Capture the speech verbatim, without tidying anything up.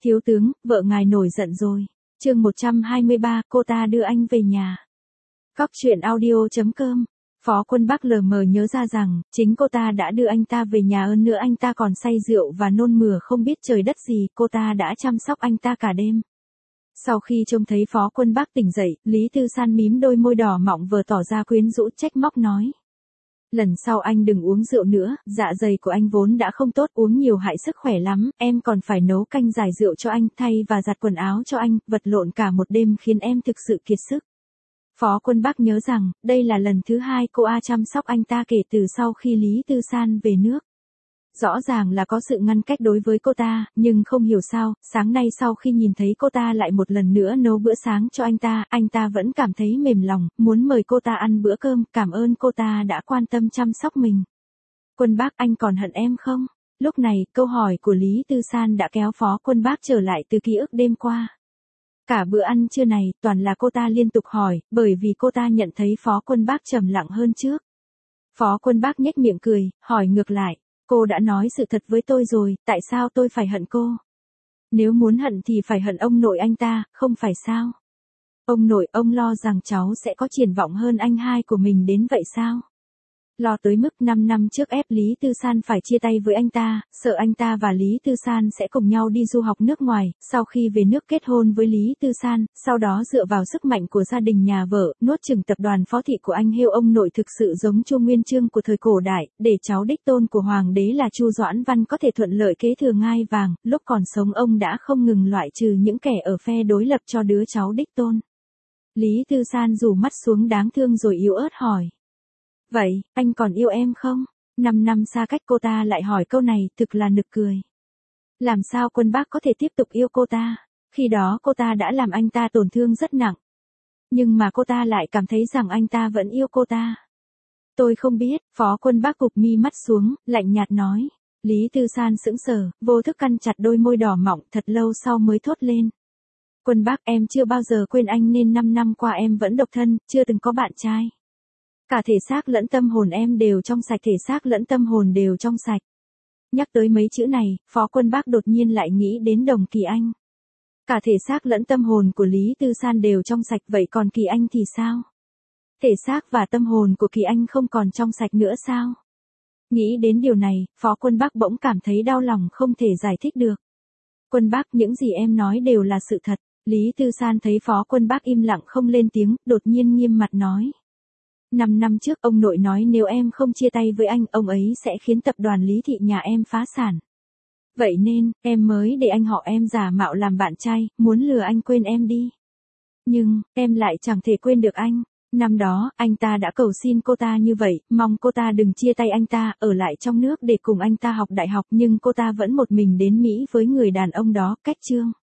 Thiếu tướng, vợ ngài nổi giận rồi. Chương một trăm hai mươi ba, cô ta đưa anh về nhà. Góc truyện audio chấm com. Phó Quân Bắc lờ mờ nhớ ra rằng, chính cô ta đã đưa anh ta về nhà, hơn nữa anh ta còn say rượu và nôn mửa không biết trời đất gì, cô ta đã chăm sóc anh ta cả đêm. Sau khi trông thấy Phó Quân Bắc tỉnh dậy, Lý Tư San mím đôi môi đỏ mọng vừa tỏ ra quyến rũ trách móc nói. Lần sau anh đừng uống rượu nữa, dạ dày của anh vốn đã không tốt, uống nhiều hại sức khỏe lắm, em còn phải nấu canh giải rượu cho anh, thay và giặt quần áo cho anh, vật lộn cả một đêm khiến em thực sự kiệt sức. Phó Quân Bắc nhớ rằng, đây là lần thứ hai cô A chăm sóc anh ta kể từ sau khi Lý Tư San về nước. Rõ ràng là có sự ngăn cách đối với cô ta, nhưng không hiểu sao, sáng nay sau khi nhìn thấy cô ta lại một lần nữa nấu bữa sáng cho anh ta, anh ta vẫn cảm thấy mềm lòng, muốn mời cô ta ăn bữa cơm, cảm ơn cô ta đã quan tâm chăm sóc mình. Quân Bắc, anh còn hận em không? Lúc này, câu hỏi của Lý Tư San đã kéo Phó Quân Bắc trở lại từ ký ức đêm qua. Cả bữa ăn trưa này, toàn là cô ta liên tục hỏi, bởi vì cô ta nhận thấy Phó Quân Bắc trầm lặng hơn trước. Phó Quân Bắc nhếch miệng cười, hỏi ngược lại. Cô đã nói sự thật với tôi rồi, tại sao tôi phải hận cô? Nếu muốn hận thì phải hận ông nội anh ta, không phải sao? Ông nội, ông lo rằng cháu sẽ có triển vọng hơn anh hai của mình đến vậy sao? Lo tới mức năm năm trước ép Lý Tư San phải chia tay với anh ta, sợ anh ta và Lý Tư San sẽ cùng nhau đi du học nước ngoài, sau khi về nước kết hôn với Lý Tư San, sau đó dựa vào sức mạnh của gia đình nhà vợ, nuốt chửng tập đoàn phó thị của anh Hiêu. Ông nội thực sự giống Chu Nguyên Chương của thời cổ đại, để cháu đích tôn của hoàng đế là Chu Doãn Văn có thể thuận lợi kế thừa ngai vàng, lúc còn sống ông đã không ngừng loại trừ những kẻ ở phe đối lập cho đứa cháu đích tôn. Lý Tư San rủ mắt xuống đáng thương rồi yếu ớt hỏi. Vậy, anh còn yêu em không? Năm năm xa cách cô ta lại hỏi câu này, thực là nực cười. Làm sao Quân Bắc có thể tiếp tục yêu cô ta? Khi đó cô ta đã làm anh ta tổn thương rất nặng. Nhưng mà cô ta lại cảm thấy rằng anh ta vẫn yêu cô ta. Tôi không biết, Phó Quân Bắc cụp mi mắt xuống, lạnh nhạt nói. Lý Tư San sững sờ, vô thức căn chặt đôi môi đỏ mọng, thật lâu sau mới thốt lên. Quân Bắc, em chưa bao giờ quên anh, nên năm năm qua em vẫn độc thân, chưa từng có bạn trai. Cả thể xác lẫn tâm hồn em đều trong sạch, thể xác lẫn tâm hồn đều trong sạch. Nhắc tới mấy chữ này, Phó Quân Bắc đột nhiên lại nghĩ đến Đồng Kỳ Anh. Cả thể xác lẫn tâm hồn của Lý Tư San đều trong sạch, vậy còn Kỳ Anh thì sao? Thể xác và tâm hồn của Kỳ Anh không còn trong sạch nữa sao? Nghĩ đến điều này, Phó Quân Bắc bỗng cảm thấy đau lòng không thể giải thích được. Quân Bắc, những gì em nói đều là sự thật. Lý Tư San thấy Phó Quân Bắc im lặng không lên tiếng, đột nhiên nghiêm mặt nói. Năm năm trước ông nội nói nếu em không chia tay với anh, ông ấy sẽ khiến tập đoàn Lý Thị nhà em phá sản. Vậy nên, em mới để anh họ em giả mạo làm bạn trai, muốn lừa anh quên em đi. Nhưng, em lại chẳng thể quên được anh. Năm đó, anh ta đã cầu xin cô ta như vậy, mong cô ta đừng chia tay anh ta, ở lại trong nước để cùng anh ta học đại học, nhưng cô ta vẫn một mình đến Mỹ với người đàn ông đó, cách chương.